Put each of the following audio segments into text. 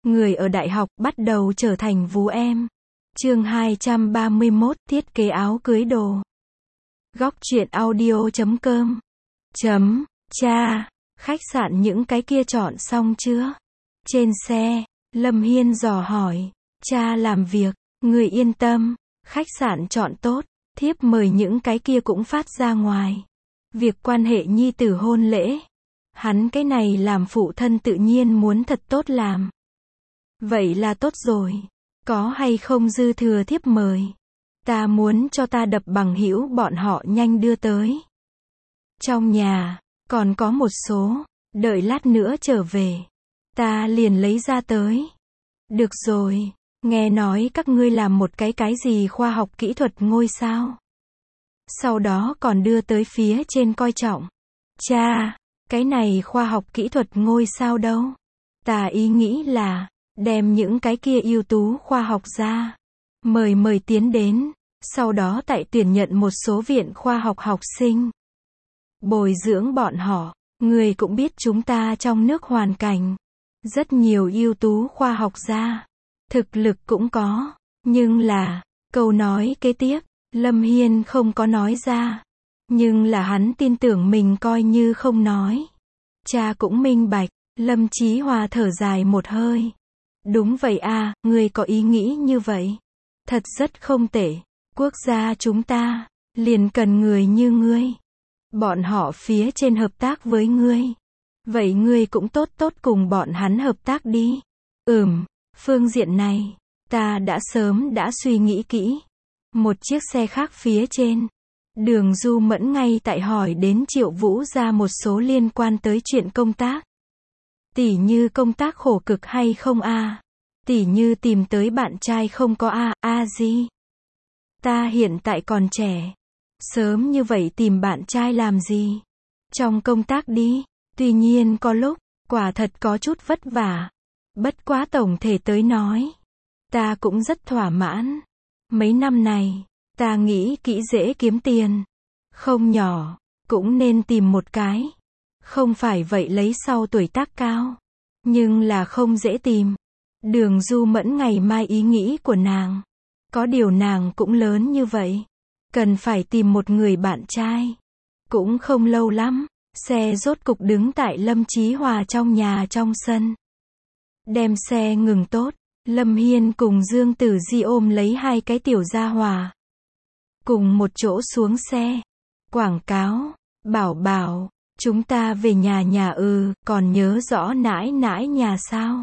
người ở đại học bắt đầu trở thành vú em. Chương 231, thiết kế áo cưới đồ. Góc truyện audio.com. Cha, khách sạn những cái kia chọn xong chưa? Trên xe, Lâm Hiên dò hỏi. Cha làm việc, người yên tâm, khách sạn chọn tốt, thiếp mời những cái kia cũng phát ra ngoài. Việc quan hệ nhi tử hôn lễ, hắn cái này làm phụ thân tự nhiên muốn thật tốt làm. Vậy là tốt rồi, có hay không dư thừa thiếp mời? Ta muốn cho ta đập bằng hữu bọn họ nhanh đưa tới. Trong nhà, còn có một số, đợi lát nữa trở về, ta liền lấy ra tới. Được rồi, nghe nói các ngươi làm một cái gì khoa học kỹ thuật ngôi sao. Sau đó còn đưa tới phía trên coi trọng. Cha, cái này khoa học kỹ thuật ngôi sao đâu? Ta ý nghĩ là, đem những cái kia ưu tú khoa học gia, mời tiến đến, sau đó tại tuyển nhận một số viện khoa học học sinh. Bồi dưỡng bọn họ, người cũng biết chúng ta trong nước hoàn cảnh. Rất nhiều ưu tú khoa học gia, thực lực cũng có, nhưng là, câu nói kế tiếp, Lâm Hiên không có nói ra. Nhưng là hắn tin tưởng mình coi như không nói. Cha cũng minh bạch, Lâm Chí Hòa thở dài một hơi. Đúng vậy à, ngươi có ý nghĩ như vậy. Thật rất không tệ, quốc gia chúng ta, liền cần người như ngươi. Bọn họ phía trên hợp tác với ngươi. Vậy ngươi cũng tốt cùng bọn hắn hợp tác đi. Phương diện này, ta đã sớm đã suy nghĩ kỹ. Một chiếc xe khác phía trên, Đường Du Mẫn ngay tại hỏi đến Triệu Vũ ra một số liên quan tới chuyện công tác. Tỉ như công tác khổ cực hay không a? Tỉ như tìm tới bạn trai không có a gì? Ta hiện tại còn trẻ. Sớm như vậy tìm bạn trai làm gì? Trong công tác đi. Tuy nhiên có lúc, quả thật có chút vất vả. Bất quá tổng thể tới nói, ta cũng rất thỏa mãn. Mấy năm này, ta nghĩ kỹ dễ kiếm tiền. Không nhỏ, cũng nên tìm một cái. Không phải vậy lấy sau tuổi tác cao. Nhưng là không dễ tìm. Đường Du Mẫn ngày mai ý nghĩ của nàng. Có điều nàng cũng lớn như vậy. Cần phải tìm một người bạn trai. Cũng không lâu lắm, xe rốt cục đứng tại Lâm Chí Hòa trong nhà trong sân. Đem xe ngừng tốt, Lâm Hiên cùng Dương Tử Di ôm lấy hai cái tiểu gia hòa. Cùng một chỗ xuống xe. Quảng cáo, bảo, chúng ta về nhà còn nhớ rõ nãi nhà sao?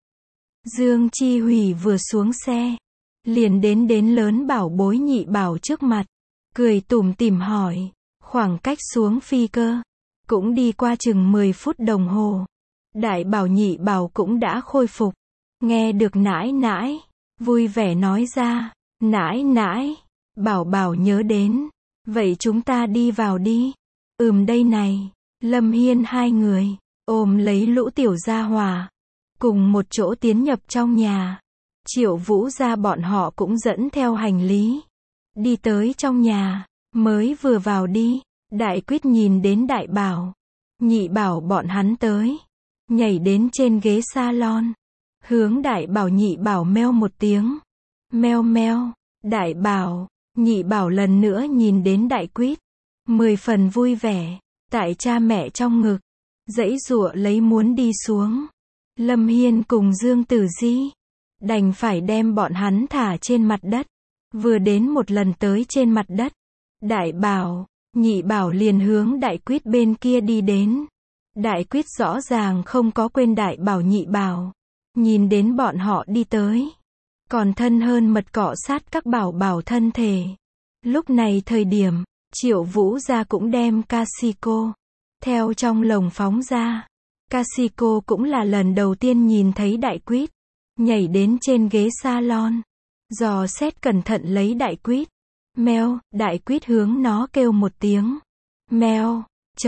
Dương Chi Hủy vừa xuống xe, liền đến lớn bảo bối nhị bảo trước mặt, cười tủm tỉm hỏi, khoảng cách xuống phi cơ, cũng đi qua chừng 10 phút đồng hồ. Đại bảo nhị bảo cũng đã khôi phục, nghe được nãi, vui vẻ nói ra, nãi, bảo nhớ đến, vậy chúng ta đi vào đi. Đây này, Lâm Hiên hai người, ôm lấy lũ tiểu gia hòa, cùng một chỗ tiến nhập trong nhà. Triệu Vũ ra bọn họ cũng dẫn theo hành lý, đi tới trong nhà, mới vừa vào đi, Đại Quyết nhìn đến đại bảo, nhị bảo bọn hắn tới, nhảy đến trên ghế salon, hướng đại bảo nhị bảo meo một tiếng, meo, đại bảo, nhị bảo lần nữa nhìn đến Đại Quyết, 10 phần vui vẻ, tại cha mẹ trong ngực, giãy giụa lấy muốn đi xuống. Lâm Hiên cùng Dương Tử Di, đành phải đem bọn hắn thả trên mặt đất, vừa đến một lần tới trên mặt đất, đại bảo, nhị bảo liền hướng Đại Quyết bên kia đi đến. Đại Quyết rõ ràng không có quên đại bảo nhị bảo, nhìn đến bọn họ đi tới, còn thân hơn mật cọ sát các bảo thân thể. Lúc này thời điểm, Triệu Vũ ra cũng đem Casico theo trong lồng phóng ra. Casico cũng là lần đầu tiên nhìn thấy Đại Quyết, nhảy đến trên ghế salon, dò xét cẩn thận lấy Đại Quyết. Meo, Đại Quyết hướng nó kêu một tiếng. Meo,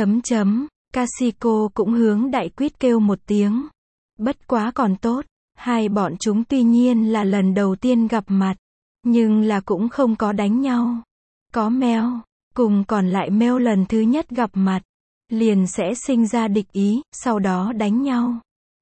Casico cũng hướng Đại Quyết kêu một tiếng. Bất quá còn tốt, hai bọn chúng tuy nhiên là lần đầu tiên gặp mặt, nhưng là cũng không có đánh nhau. Có Meo, cùng còn lại Meo lần thứ nhất gặp mặt, liền sẽ sinh ra địch ý, sau đó đánh nhau.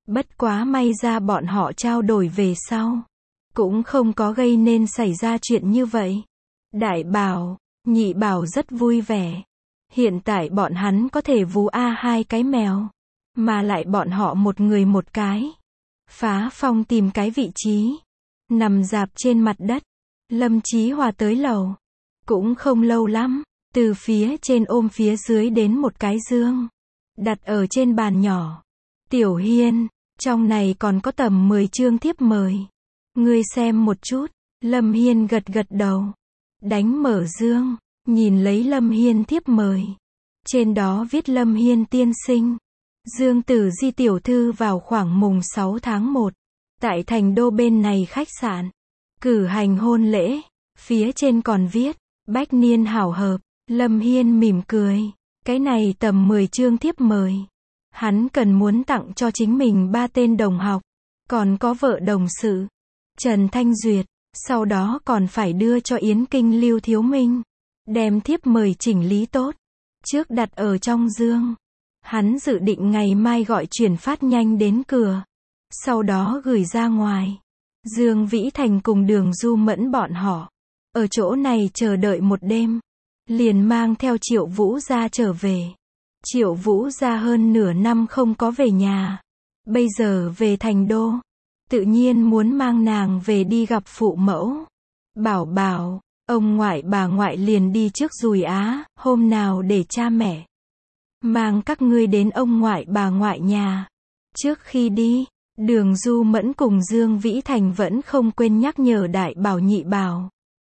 Bất quá may ra bọn họ trao đổi về sau, cũng không có gây nên xảy ra chuyện như vậy. Đại bảo, nhị bảo rất vui vẻ. Hiện tại bọn hắn có thể vú hai cái mèo, mà lại bọn họ một người một cái. Phá Phong tìm cái vị trí, nằm dạp trên mặt đất. Lâm Chí Hòa tới lầu, cũng không lâu lắm, từ phía trên ôm phía dưới đến một cái dương, đặt ở trên bàn nhỏ. Tiểu Hiên, trong này còn có tầm 10 chương thiếp mời. Ngươi xem một chút. Lâm Hiên gật gật đầu. Đánh mở dương, nhìn lấy Lâm Hiên thiếp mời. Trên đó viết Lâm Hiên tiên sinh. Dương Tử Di tiểu thư vào khoảng mùng 6 tháng 1. Tại thành đô bên này khách sạn. Cử hành hôn lễ. Phía trên còn viết, bách niên hảo hợp. Lâm Hiên mỉm cười. Cái này tầm 10 chương thiếp mời. Hắn cần muốn tặng cho chính mình 3 tên đồng học. Còn có vợ đồng sự, Trần Thanh Duyệt. Sau đó còn phải đưa cho Yến Kinh Lưu Thiếu Minh. Đem thiếp mời chỉnh lý tốt. Trước đặt ở trong dương. Hắn dự định ngày mai gọi chuyển phát nhanh đến cửa. Sau đó gửi ra ngoài. Dương Vĩ Thành cùng Đường Du Mẫn bọn họ ở chỗ này chờ đợi một đêm. Liền mang theo Triệu Vũ Gia trở về. Triệu Vũ Gia hơn nửa năm không có về nhà. Bây giờ về thành đô. Tự nhiên muốn mang nàng về đi gặp phụ mẫu. Bảo bảo, ông ngoại bà ngoại liền đi trước Dùi Á, hôm nào để cha mẹ mang các ngươi đến ông ngoại bà ngoại nhà. Trước khi đi, Đường Du Mẫn cùng Dương Vĩ Thành vẫn không quên nhắc nhở đại bảo nhị bảo.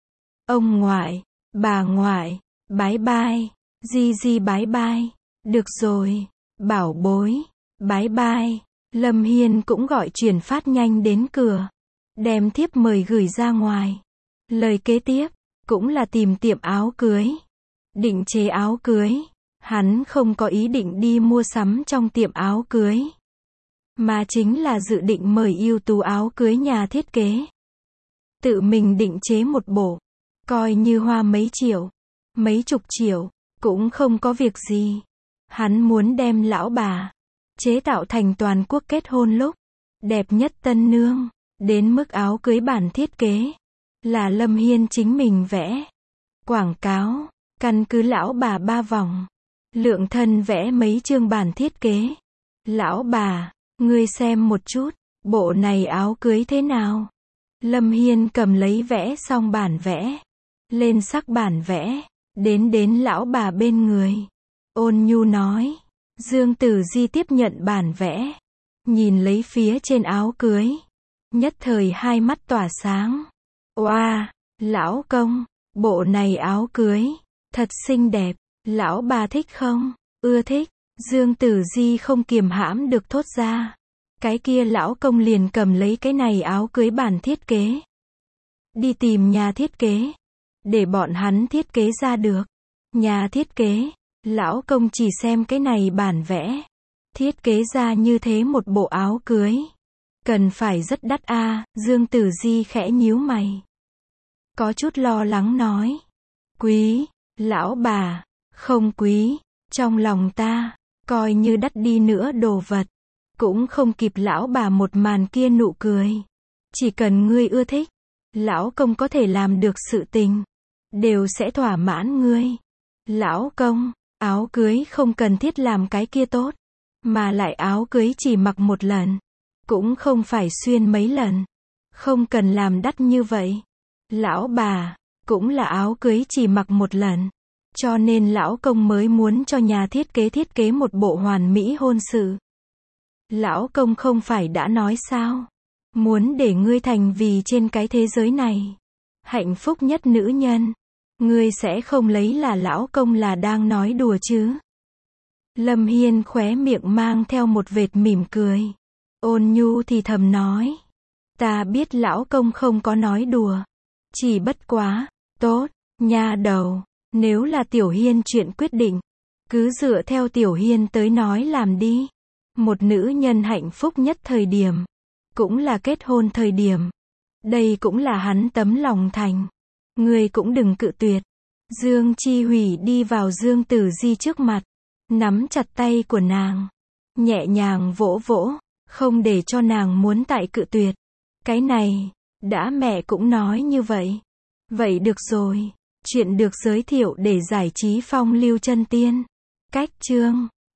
Ông ngoại, bà ngoại, bái bai, Di Di bái bai. Được rồi, bảo bối, bái bai. Lâm Hiên cũng gọi chuyển phát nhanh đến cửa. Đem thiếp mời gửi ra ngoài. Lời kế tiếp, cũng là tìm tiệm áo cưới. Định chế áo cưới. Hắn không có ý định đi mua sắm trong tiệm áo cưới. Mà chính là dự định mời ưu tú áo cưới nhà thiết kế. Tự mình định chế một bộ. Coi như hoa mấy triệu, mấy chục triệu, cũng không có việc gì. Hắn muốn đem lão bà chế tạo thành toàn quốc kết hôn lúc đẹp nhất tân nương. Đến mức áo cưới bản thiết kế là Lâm Hiên chính mình vẽ. Quảng cáo, căn cứ lão bà 3 vòng. Lượng thân vẽ mấy chương bản thiết kế. Lão bà, ngươi xem một chút, bộ này áo cưới thế nào? Lâm Hiên cầm lấy vẽ xong bản vẽ. Lên sắc bản vẽ. Đến lão bà bên người. Ôn nhu nói. Dương Tử Di tiếp nhận bản vẽ. Nhìn lấy phía trên áo cưới. Nhất thời hai mắt tỏa sáng. Oa, lão công, bộ này áo cưới, thật xinh đẹp. Lão bà thích không? Ưa thích. Dương Tử Di không kiềm hãm được thốt ra. Cái kia lão công liền cầm lấy cái này áo cưới bản thiết kế. Đi tìm nhà thiết kế. Để bọn hắn thiết kế ra được. Nhà thiết kế. Lão công chỉ xem cái này bản vẽ. Thiết kế ra như thế một bộ áo cưới. Cần phải rất đắt a. Dương Tử Di khẽ nhíu mày. Có chút lo lắng nói. Quý. Lão bà. Không quý. Trong lòng ta. Coi như đắt đi nữa đồ vật. Cũng không kịp lão bà một màn kia nụ cười. Chỉ cần ngươi ưa thích. Lão công có thể làm được sự tình. Đều sẽ thỏa mãn ngươi. Lão công. Áo cưới không cần thiết làm cái kia tốt. Mà lại áo cưới chỉ mặc một lần. Cũng không phải xuyên mấy lần. Không cần làm đắt như vậy. Lão bà. Cũng là áo cưới chỉ mặc một lần. Cho nên lão công mới muốn cho nhà thiết kế một bộ hoàn mỹ hôn sự. Lão công không phải đã nói sao? Muốn để ngươi thành vì trên cái thế giới này hạnh phúc nhất nữ nhân. Ngươi sẽ không lấy là lão công là đang nói đùa chứ? Lâm Hiên khóe miệng mang theo một vệt mỉm cười. Ôn nhu thì thầm nói. Ta biết lão công không có nói đùa. Chỉ bất quá. Tốt, nha đầu. Nếu là Tiểu Hiên chuyện quyết định. Cứ dựa theo Tiểu Hiên tới nói làm đi. Một nữ nhân hạnh phúc nhất thời điểm. Cũng là kết hôn thời điểm. Đây cũng là hắn tấm lòng thành. Ngươi cũng đừng cự tuyệt. Dương Chi Hủy đi vào Dương Tử Di trước mặt. Nắm chặt tay của nàng. Nhẹ nhàng vỗ vỗ. không để cho nàng muốn tại cự tuyệt. Cái này, đã mẹ cũng nói như vậy. Vậy được rồi. Chuyện được giới thiệu để giải trí phong lưu chân tiên. Cách chương